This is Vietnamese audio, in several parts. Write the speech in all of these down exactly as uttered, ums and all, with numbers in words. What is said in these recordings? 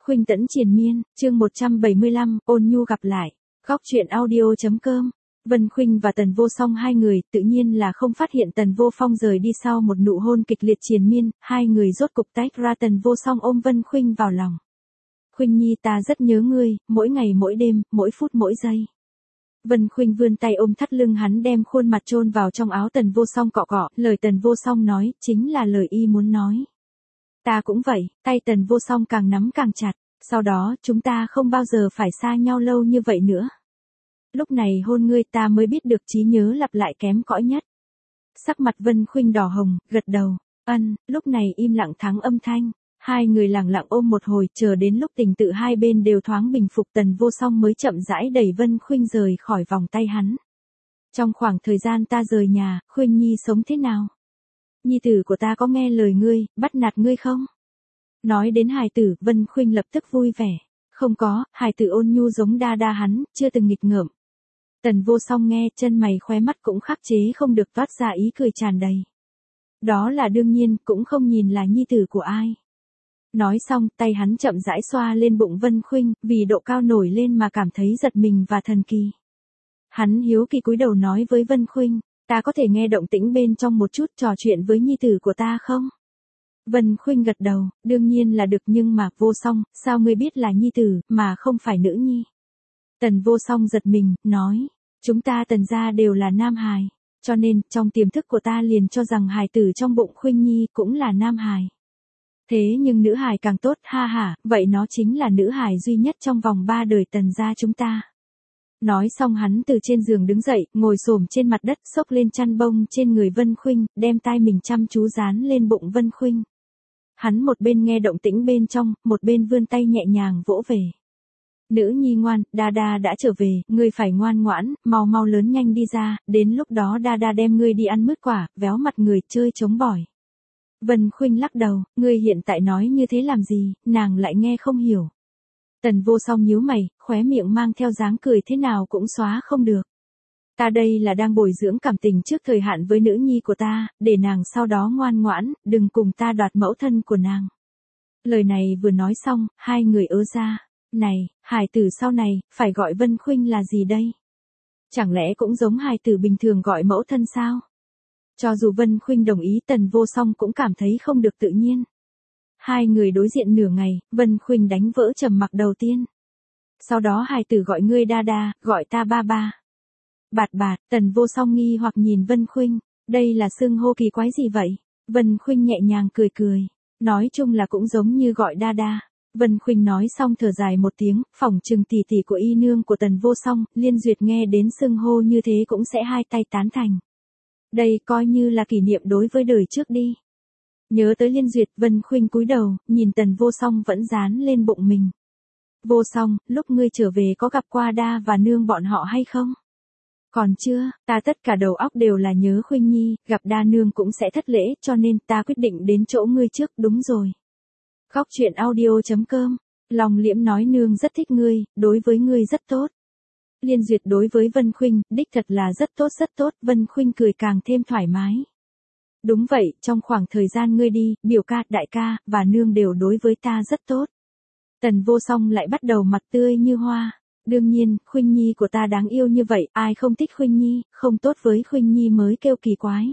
Khuynh Tẫn triền miên, chương một trăm bảy mươi lăm, ôn nhu gặp lại. Góc truyện audio.com. Vân Khuynh và Tần Vô Song hai người tự nhiên là không phát hiện Tần Vô Phong rời đi sau một nụ hôn kịch liệt triền miên, hai người rốt cục tách ra. Tần Vô Song ôm Vân Khuynh vào lòng. Khuynh Nhi, ta rất nhớ ngươi, mỗi ngày mỗi đêm, mỗi phút mỗi giây. Vân Khuynh vươn tay ôm thắt lưng hắn, đem khuôn mặt chôn vào trong áo Tần Vô Song cọ cọ, lời Tần Vô Song nói chính là lời y muốn nói. Ta cũng vậy. Tay Tần Vô Song càng nắm càng chặt, sau đó chúng ta không bao giờ phải xa nhau lâu như vậy nữa. Lúc này hôn ngươi ta mới biết được trí nhớ lặp lại kém cỏi nhất. Sắc mặt Vân Khuynh đỏ hồng, gật đầu, ân, lúc này im lặng thắng âm thanh. Hai người lặng lặng ôm một hồi, chờ đến lúc tình tự hai bên đều thoáng bình phục, Tần Vô Song mới chậm rãi đẩy Vân Khuynh rời khỏi vòng tay hắn. Trong khoảng thời gian ta rời nhà, Khuynh Nhi sống thế nào? Nhi tử của ta có nghe lời ngươi, bắt nạt ngươi không? Nói đến hài tử, Vân Khuynh lập tức vui vẻ. Không có, hài tử ôn nhu giống đa đa hắn, chưa từng nghịch ngợm. Tần Vô Song nghe, chân mày khóe mắt cũng khắc chế không được toát ra ý cười tràn đầy. Đó là đương nhiên, cũng không nhìn là nhi tử của ai. Nói xong, tay hắn chậm rãi xoa lên bụng Vân Khuynh, vì độ cao nổi lên mà cảm thấy giật mình và thần kỳ. Hắn hiếu kỳ cúi đầu nói với Vân Khuynh, ta có thể nghe động tĩnh bên trong một chút, trò chuyện với nhi tử của ta không? Vân Khuynh gật đầu, đương nhiên là được, nhưng mà Vô Song, sao ngươi biết là nhi tử, mà không phải nữ nhi? Tần Vô Song giật mình, nói, chúng ta Tần gia đều là nam hài, cho nên, trong tiềm thức của ta liền cho rằng hài tử trong bụng Khuynh Nhi cũng là nam hài. Thế nhưng nữ hài càng tốt, ha ha, vậy nó chính là nữ hài duy nhất trong vòng ba đời Tần gia chúng ta. Nói xong hắn từ trên giường đứng dậy, ngồi xổm trên mặt đất, xốc lên chăn bông trên người Vân Khuynh, đem tai mình chăm chú dán lên bụng Vân Khuynh. Hắn một bên nghe động tĩnh bên trong, một bên vươn tay nhẹ nhàng vỗ về. Nữ nhi ngoan, đa đa đã trở về, ngươi phải ngoan ngoãn, mau mau lớn nhanh đi ra, đến lúc đó đa đa đem ngươi đi ăn mứt quả, véo mặt người chơi chống bỏi. Vân Khuynh lắc đầu, ngươi hiện tại nói như thế làm gì, nàng lại nghe không hiểu. Tần Vô Song nhíu mày, khóe miệng mang theo dáng cười thế nào cũng xóa không được. Ta đây là đang bồi dưỡng cảm tình trước thời hạn với nữ nhi của ta, để nàng sau đó ngoan ngoãn, đừng cùng ta đoạt mẫu thân của nàng. Lời này vừa nói xong, hai người ớ ra. Này, hài tử sau này, phải gọi Vân Khuynh là gì đây? Chẳng lẽ cũng giống hài tử bình thường gọi mẫu thân sao? Cho dù Vân Khuynh đồng ý, Tần Vô Song cũng cảm thấy không được tự nhiên. Hai người đối diện nửa ngày, Vân Khuynh đánh vỡ trầm mặc đầu tiên. Sau đó hài tử gọi ngươi đa đa, gọi ta ba ba. Bạt bạt, Tần Vô Song nghi hoặc nhìn Vân Khuynh, đây là xưng hô kỳ quái gì vậy? Vân Khuynh nhẹ nhàng cười cười, nói chung là cũng giống như gọi đa đa. Vân Khuynh nói xong thở dài một tiếng, phỏng chừng tỷ tỷ của y nương của Tần Vô Song, Liên Duyệt nghe đến xưng hô như thế cũng sẽ hai tay tán thành. Đây coi như là kỷ niệm đối với đời trước đi. Nhớ tới Liên Duyệt, Vân Khuynh cúi đầu, nhìn Tần Vô Song vẫn dán lên bụng mình. Vô Song, lúc ngươi trở về có gặp qua đa và nương bọn họ hay không? Còn chưa, ta tất cả đầu óc đều là nhớ Khuynh Nhi, gặp đa nương cũng sẽ thất lễ, cho nên ta quyết định đến chỗ ngươi trước, đúng rồi. Góc truyện audio.com. Long Liễm nói nương rất thích ngươi, đối với ngươi rất tốt. Liên Duyệt đối với Vân Khuynh, đích thật là rất tốt rất tốt, Vân Khuynh cười càng thêm thoải mái. Đúng vậy, trong khoảng thời gian ngươi đi, biểu ca, đại ca, và nương đều đối với ta rất tốt. Tần Vô Song lại bắt đầu mặt tươi như hoa. Đương nhiên, Khuynh Nhi của ta đáng yêu như vậy, ai không thích Khuynh Nhi, không tốt với Khuynh Nhi mới kêu kỳ quái.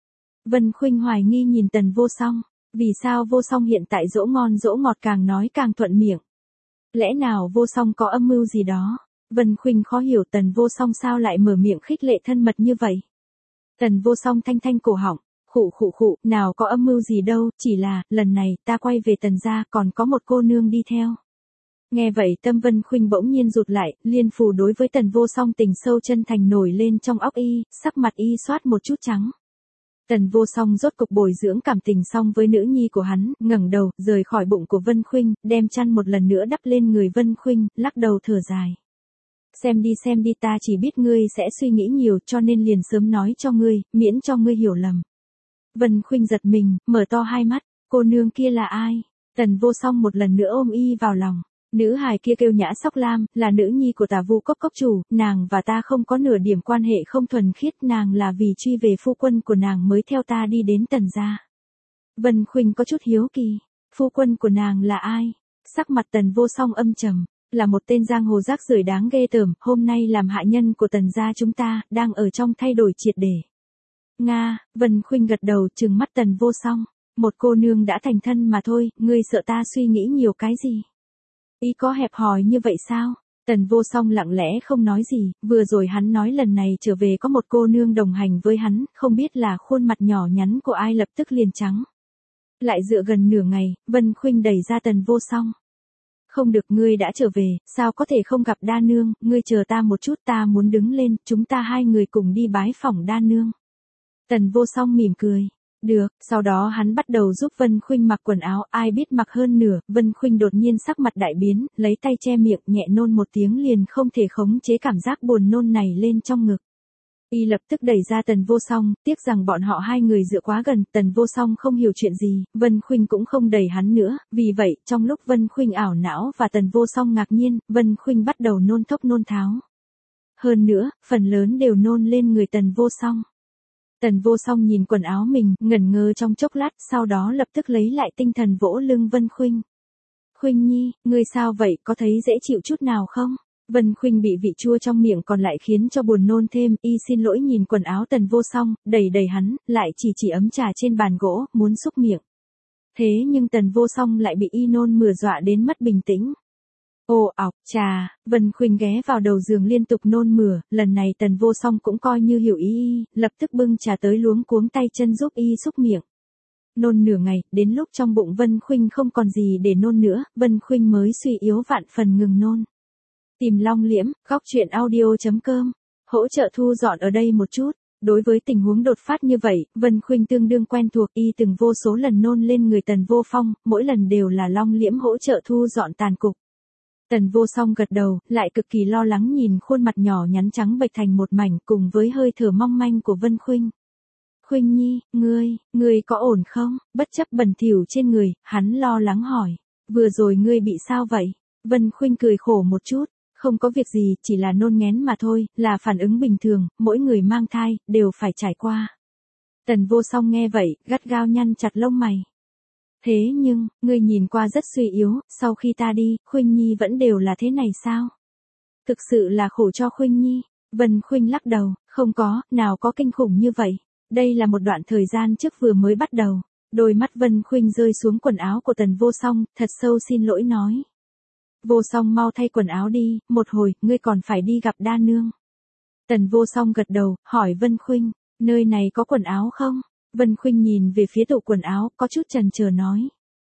Vân Khuynh hoài nghi nhìn Tần Vô Song. Vì sao Vô Song hiện tại dỗ ngon dỗ ngọt càng nói càng thuận miệng? Lẽ nào Vô Song có âm mưu gì đó? Vân Khuynh khó hiểu Tần Vô Song sao lại mở miệng khích lệ thân mật như vậy. Tần Vô Song thanh thanh cổ họng, khụ khụ khụ, nào có âm mưu gì đâu, chỉ là, lần này, ta quay về Tần gia còn có một cô nương đi theo. Nghe vậy tâm Vân Khuynh bỗng nhiên rụt lại, Liên Phù đối với Tần Vô Song tình sâu chân thành nổi lên trong óc y, sắc mặt y xoát một chút trắng. Tần Vô Song rốt cục bồi dưỡng cảm tình xong với nữ nhi của hắn, ngẩng đầu, rời khỏi bụng của Vân Khuynh, đem chăn một lần nữa đắp lên người Vân Khuynh, lắc đầu thở dài. Xem đi xem đi, ta chỉ biết ngươi sẽ suy nghĩ nhiều cho nên liền sớm nói cho ngươi, miễn cho ngươi hiểu lầm. Vân Khuynh giật mình, mở to hai mắt, cô nương kia là ai? Tần Vô Song một lần nữa ôm y vào lòng. Nữ hài kia kêu Nhã Sóc Lam, là nữ nhi của Tả Vu Cốc cốc chủ, nàng và ta không có nửa điểm quan hệ không thuần khiết, nàng là vì truy về phu quân của nàng mới theo ta đi đến Tần gia. Vân Khuynh có chút hiếu kỳ, phu quân của nàng là ai? Sắc mặt Tần Vô Song âm trầm, là một tên giang hồ rác rưởi đáng ghê tởm, hôm nay làm hạ nhân của Tần gia chúng ta, đang ở trong thay đổi triệt để. Nga, Vân Khuynh gật đầu trừng mắt Tần Vô Song, một cô nương đã thành thân mà thôi, ngươi sợ ta suy nghĩ nhiều cái gì? Ý có hẹp hòi như vậy sao? Tần Vô Song lặng lẽ không nói gì, vừa rồi hắn nói lần này trở về có một cô nương đồng hành với hắn, không biết là khuôn mặt nhỏ nhắn của ai lập tức liền trắng. Lại dựa gần nửa ngày, Vân Khuynh đẩy ra Tần Vô Song. Không được, ngươi đã trở về, sao có thể không gặp đa nương, ngươi chờ ta một chút, ta muốn đứng lên, chúng ta hai người cùng đi bái phỏng đa nương. Tần Vô Song mỉm cười. Được, sau đó hắn bắt đầu giúp Vân Khuynh mặc quần áo, ai biết mặc hơn nửa, Vân Khuynh đột nhiên sắc mặt đại biến, lấy tay che miệng, nhẹ nôn một tiếng liền không thể khống chế cảm giác buồn nôn này lên trong ngực. Y lập tức đẩy ra Tần Vô Song, tiếc rằng bọn họ hai người dựa quá gần, Tần Vô Song không hiểu chuyện gì, Vân Khuynh cũng không đẩy hắn nữa, vì vậy, trong lúc Vân Khuynh ảo não và Tần Vô Song ngạc nhiên, Vân Khuynh bắt đầu nôn thốc nôn tháo. Hơn nữa, phần lớn đều nôn lên người Tần Vô Song. Tần Vô Song nhìn quần áo mình, ngẩn ngơ trong chốc lát, sau đó lập tức lấy lại tinh thần vỗ lưng Vân Khuynh. Khuynh Nhi, ngươi sao vậy, có thấy dễ chịu chút nào không? Vân Khuynh bị vị chua trong miệng còn lại khiến cho buồn nôn thêm, y xin lỗi nhìn quần áo Tần Vô Song, đẩy đẩy hắn, lại chỉ chỉ ấm trà trên bàn gỗ, muốn xúc miệng. Thế nhưng Tần Vô Song lại bị y nôn mửa dọa đến mất bình tĩnh. Ồ ọc, trà, Vân Khuynh ghé vào đầu giường liên tục nôn mửa, lần này Tần Vô Song cũng coi như hiểu ý y, lập tức bưng trà tới luống cuống tay chân giúp y xúc miệng. Nôn nửa ngày, đến lúc trong bụng Vân Khuynh không còn gì để nôn nữa, Vân Khuynh mới suy yếu vạn phần ngừng nôn. Tìm Long Liễm, góc truyện audio chấm com, hỗ trợ thu dọn ở đây một chút. Đối với tình huống đột phát như vậy, Vân Khuynh tương đương quen thuộc, y từng vô số lần nôn lên người Tần Vô Phong, mỗi lần đều là Long Liễm hỗ trợ thu dọn tàn cục. Tần Vô Song gật đầu, lại cực kỳ lo lắng nhìn khuôn mặt nhỏ nhắn trắng bệch thành một mảnh cùng với hơi thở mong manh của Vân Khuynh. Khuynh Nhi, ngươi, ngươi có ổn không? Bất chấp bẩn thỉu trên người, hắn lo lắng hỏi. Vừa rồi ngươi bị sao vậy? Vân Khuynh cười khổ một chút. Không có việc gì, chỉ là nôn nghén mà thôi, là phản ứng bình thường, mỗi người mang thai, đều phải trải qua. Tần Vô Song nghe vậy, gắt gao nhăn chặt lông mày. Thế nhưng, ngươi nhìn qua rất suy yếu, sau khi ta đi, Khuynh Nhi vẫn đều là thế này sao? Thực sự là khổ cho Khuynh Nhi. Vân Khuynh lắc đầu, không có, nào có kinh khủng như vậy. Đây là một đoạn thời gian trước vừa mới bắt đầu. Đôi mắt Vân Khuynh rơi xuống quần áo của Tần Vô Song, thật sâu xin lỗi nói. Vô Song mau thay quần áo đi, một hồi, ngươi còn phải đi gặp đa nương. Tần Vô Song gật đầu, hỏi Vân Khuynh, nơi này có quần áo không? Vân Khuynh nhìn về phía tủ quần áo, có chút chần chờ nói.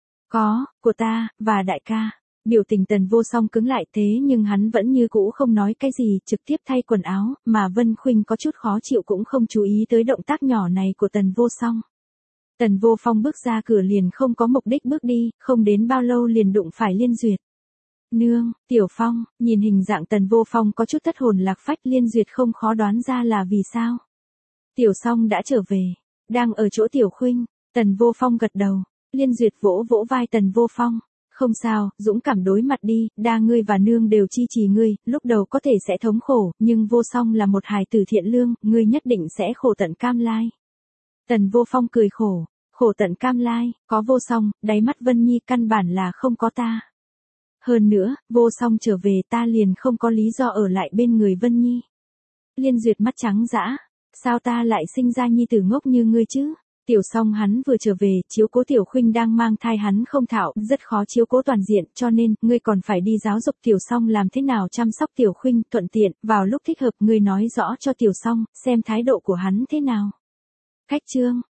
Có, của ta, và đại ca. Biểu tình Tần Vô Song cứng lại thế nhưng hắn vẫn như cũ không nói cái gì, trực tiếp thay quần áo, mà Vân Khuynh có chút khó chịu cũng không chú ý tới động tác nhỏ này của Tần Vô Song. Tần Vô Phong bước ra cửa liền không có mục đích bước đi, không đến bao lâu liền đụng phải Liên Duyệt. Nương, Tiểu Phong, nhìn hình dạng Tần Vô Phong có chút thất hồn lạc phách, Liên Duyệt không khó đoán ra là vì sao. Tiểu Song đã trở về, đang ở chỗ Tiểu Khuynh. Tần Vô Phong gật đầu, Liên Duyệt vỗ vỗ vai Tần Vô Phong. Không sao, dũng cảm đối mặt đi, đa ngươi và nương đều chi trì ngươi, lúc đầu có thể sẽ thống khổ, nhưng Vô Song là một hài tử thiện lương, ngươi nhất định sẽ khổ tận cam lai. Tần Vô Phong cười khổ, khổ tận cam lai, có Vô Song, đáy mắt Vân Nhi căn bản là không có ta. Hơn nữa, Vô Song trở về ta liền không có lý do ở lại bên người Vân Nhi. Liên Duyệt mắt trắng dã, sao ta lại sinh ra nhi tử ngốc như ngươi chứ? Tiểu Song hắn vừa trở về, chiếu cố Tiểu Khuynh đang mang thai hắn không thạo, rất khó chiếu cố toàn diện, cho nên, ngươi còn phải đi giáo dục Tiểu Song làm thế nào chăm sóc Tiểu Khuynh, thuận tiện, vào lúc thích hợp ngươi nói rõ cho Tiểu Song, xem thái độ của hắn thế nào. Khách trương,